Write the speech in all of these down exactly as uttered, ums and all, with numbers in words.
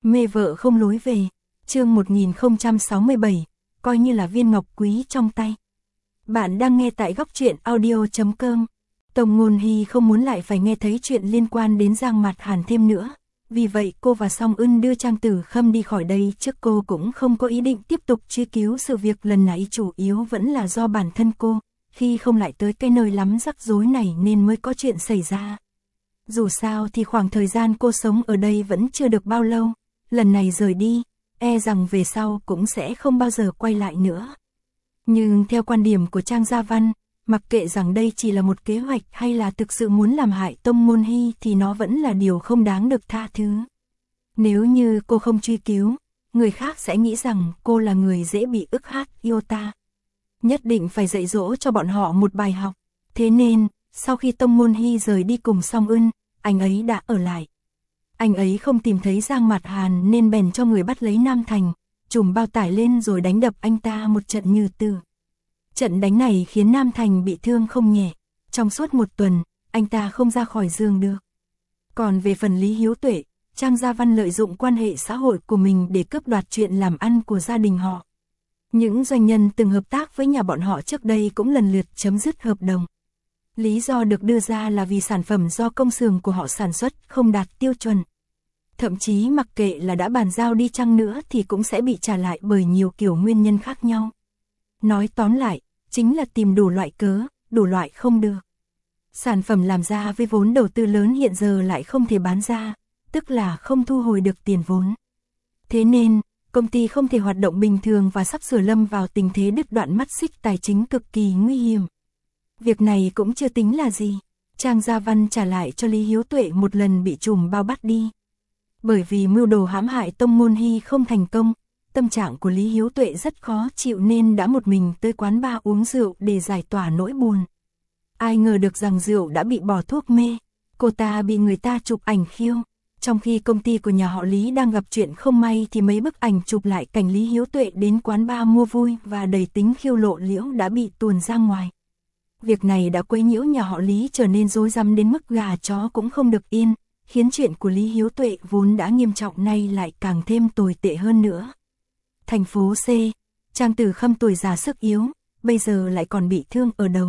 Mê vợ không lối về. Chương một nghìn không trăm sáu mươi bảy, coi như là viên ngọc quý trong tay. Bạn đang nghe tại góc truyện audio chấm com. Tông Ngôn Hy không muốn lại phải nghe thấy chuyện liên quan đến Giang Mạt Hàn thêm nữa. Vì vậy cô và Song Ưn đưa Trang Tử Khâm đi khỏi đây, trước cô cũng không có ý định tiếp tục truy cứu sự việc lần này, chủ yếu vẫn là do bản thân cô, khi không lại tới cái nơi lắm rắc rối này nên mới có chuyện xảy ra. Dù sao thì khoảng thời gian cô sống ở đây vẫn chưa được bao lâu, lần này rời đi, e rằng về sau cũng sẽ không bao giờ quay lại nữa. Nhưng theo quan điểm của Trang Gia Văn, mặc kệ rằng đây chỉ là một kế hoạch hay là thực sự muốn làm hại Tông Ngôn Hy thì nó vẫn là điều không đáng được tha thứ. Nếu như cô không truy cứu, người khác sẽ nghĩ rằng cô là người dễ bị ức hiếp iota. Nhất định phải dạy dỗ cho bọn họ một bài học. Thế nên, sau khi Tông Ngôn Hy rời đi cùng Song Ưn, anh ấy đã ở lại. Anh ấy không tìm thấy Giang Mạt Hàn nên bèn cho người bắt lấy Nam Thành, trùm bao tải lên rồi đánh đập anh ta một trận như tử. Trận đánh này khiến Nam Thành bị thương không nhẹ, trong suốt một tuần, anh ta không ra khỏi giường được. Còn về phần Lý Hiếu Tuệ, Trang Gia Văn lợi dụng quan hệ xã hội của mình để cướp đoạt chuyện làm ăn của gia đình họ. Những doanh nhân từng hợp tác với nhà bọn họ trước đây cũng lần lượt chấm dứt hợp đồng. Lý do được đưa ra là vì sản phẩm do công xưởng của họ sản xuất không đạt tiêu chuẩn. Thậm chí mặc kệ là đã bàn giao đi chăng nữa thì cũng sẽ bị trả lại bởi nhiều kiểu nguyên nhân khác nhau. Nói tóm lại, chính là tìm đủ loại cớ, đủ loại không được. Sản phẩm làm ra với vốn đầu tư lớn hiện giờ lại không thể bán ra, tức là không thu hồi được tiền vốn. Thế nên, công ty không thể hoạt động bình thường và sắp sửa lâm vào tình thế đứt đoạn mắt xích tài chính cực kỳ nguy hiểm. Việc này cũng chưa tính là gì. Trang Gia Văn trả lại cho Lý Hiếu Tuệ một lần bị trùm bao bắt đi. Bởi vì mưu đồ hãm hại Tông Ngôn Hy không thành công, tâm trạng của Lý Hiếu Tuệ rất khó chịu nên đã một mình tới quán bar uống rượu để giải tỏa nỗi buồn. Ai ngờ được rằng rượu đã bị bỏ thuốc mê, cô ta bị người ta chụp ảnh khiêu. Trong khi công ty của nhà họ Lý đang gặp chuyện không may thì mấy bức ảnh chụp lại cảnh Lý Hiếu Tuệ đến quán bar mua vui và đầy tính khiêu lộ liễu đã bị tuồn ra ngoài. Việc này đã quấy nhiễu nhà họ Lý trở nên rối rắm đến mức gà chó cũng không được yên, khiến chuyện của Lý Hiếu Tuệ vốn đã nghiêm trọng nay lại càng thêm tồi tệ hơn nữa. Thành phố C, Trang Tử Khâm tuổi già sức yếu, bây giờ lại còn bị thương ở đầu.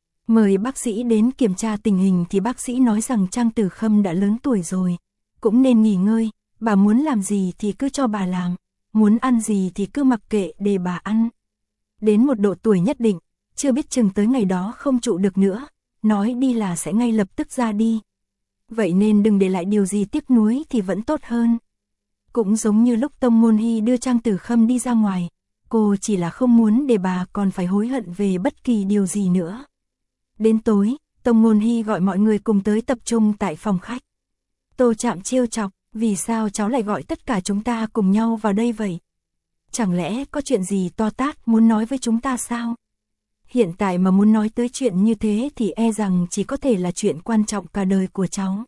Mời bác sĩ đến kiểm tra tình hình thì bác sĩ nói rằng Trang Tử Khâm đã lớn tuổi rồi, cũng nên nghỉ ngơi, bà muốn làm gì thì cứ cho bà làm, muốn ăn gì thì cứ mặc kệ để bà ăn. Đến một độ tuổi nhất định, chưa biết chừng tới ngày đó không trụ được nữa, nói đi là sẽ ngay lập tức ra đi. Vậy nên đừng để lại điều gì tiếc nuối thì vẫn tốt hơn. Cũng giống như lúc Tông Ngôn Hy đưa Trang Tử Khâm đi ra ngoài, cô chỉ là không muốn để bà còn phải hối hận về bất kỳ điều gì nữa. Đến tối, Tông Ngôn Hy gọi mọi người cùng tới tập trung tại phòng khách. Tô Trạm trêu chọc, vì sao cháu lại gọi tất cả chúng ta cùng nhau vào đây vậy? Chẳng lẽ có chuyện gì to tát muốn nói với chúng ta sao? Hiện tại mà muốn nói tới chuyện như thế thì e rằng chỉ có thể là chuyện quan trọng cả đời của cháu.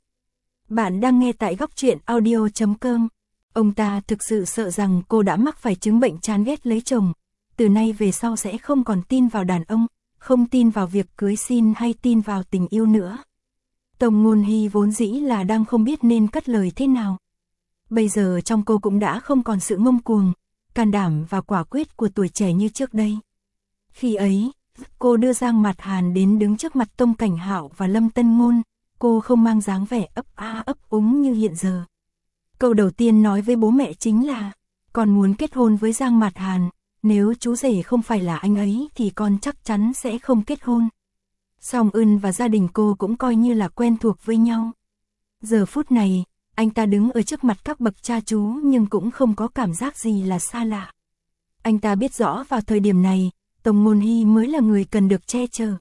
Bạn đang nghe tại góc truyện audio chấm com. Ông ta thực sự sợ rằng cô đã mắc phải chứng bệnh chán ghét lấy chồng. Từ nay về sau sẽ không còn tin vào đàn ông, không tin vào việc cưới xin hay tin vào tình yêu nữa. Tông Ngôn Hy vốn dĩ là đang không biết nên cất lời thế nào. Bây giờ trong cô cũng đã không còn sự ngông cuồng, can đảm và quả quyết của tuổi trẻ như trước đây. Khi ấy, cô đưa Giang Mạt Hàn đến đứng trước mặt Tông Cảnh Hạo và Lâm Tân Ngôn, cô không mang dáng vẻ ấp a ấp úng như hiện giờ. Câu đầu tiên nói với bố mẹ chính là, con muốn kết hôn với Giang Mạt Hàn, nếu chú rể không phải là anh ấy thì con chắc chắn sẽ không kết hôn. Song Ưn và gia đình cô cũng coi như là quen thuộc với nhau. Giờ phút này, anh ta đứng ở trước mặt các bậc cha chú nhưng cũng không có cảm giác gì là xa lạ. Anh ta biết rõ vào thời điểm này, Tông Ngôn Hy mới là người cần được che chở.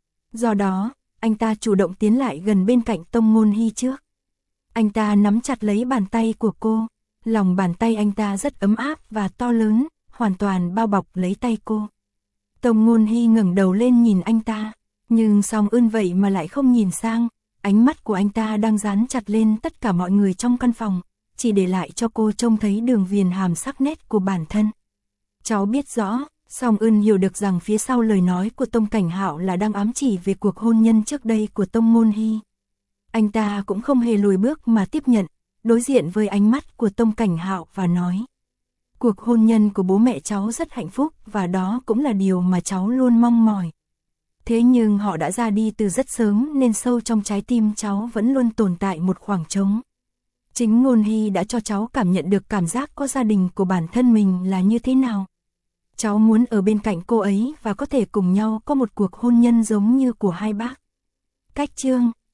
Do đó, anh ta chủ động tiến lại gần bên cạnh Tông Ngôn Hy trước. Anh ta nắm chặt lấy bàn tay của cô, lòng bàn tay anh ta rất ấm áp và to lớn, hoàn toàn bao bọc lấy tay cô. Tông Ngôn Hy ngẩng đầu lên nhìn anh ta, nhưng Song Ưn vậy mà lại không nhìn sang, ánh mắt của anh ta đang dán chặt lên tất cả mọi người trong căn phòng, chỉ để lại cho cô trông thấy đường viền hàm sắc nét của bản thân. Cháu biết rõ, Song Ưn hiểu được rằng phía sau lời nói của Tông Cảnh Hạo là đang ám chỉ về cuộc hôn nhân trước đây của Tông Ngôn Hy. Anh ta cũng không hề lùi bước mà tiếp nhận, đối diện với ánh mắt của Tông Cảnh Hạo và nói. Cuộc hôn nhân của bố mẹ cháu rất hạnh phúc và đó cũng là điều mà cháu luôn mong mỏi. Thế nhưng họ đã ra đi từ rất sớm nên sâu trong trái tim cháu vẫn luôn tồn tại một khoảng trống. Chính Ngôn Hy đã cho cháu cảm nhận được cảm giác có gia đình của bản thân mình là như thế nào. Cháu muốn ở bên cạnh cô ấy và có thể cùng nhau có một cuộc hôn nhân giống như của hai bác. Cách chương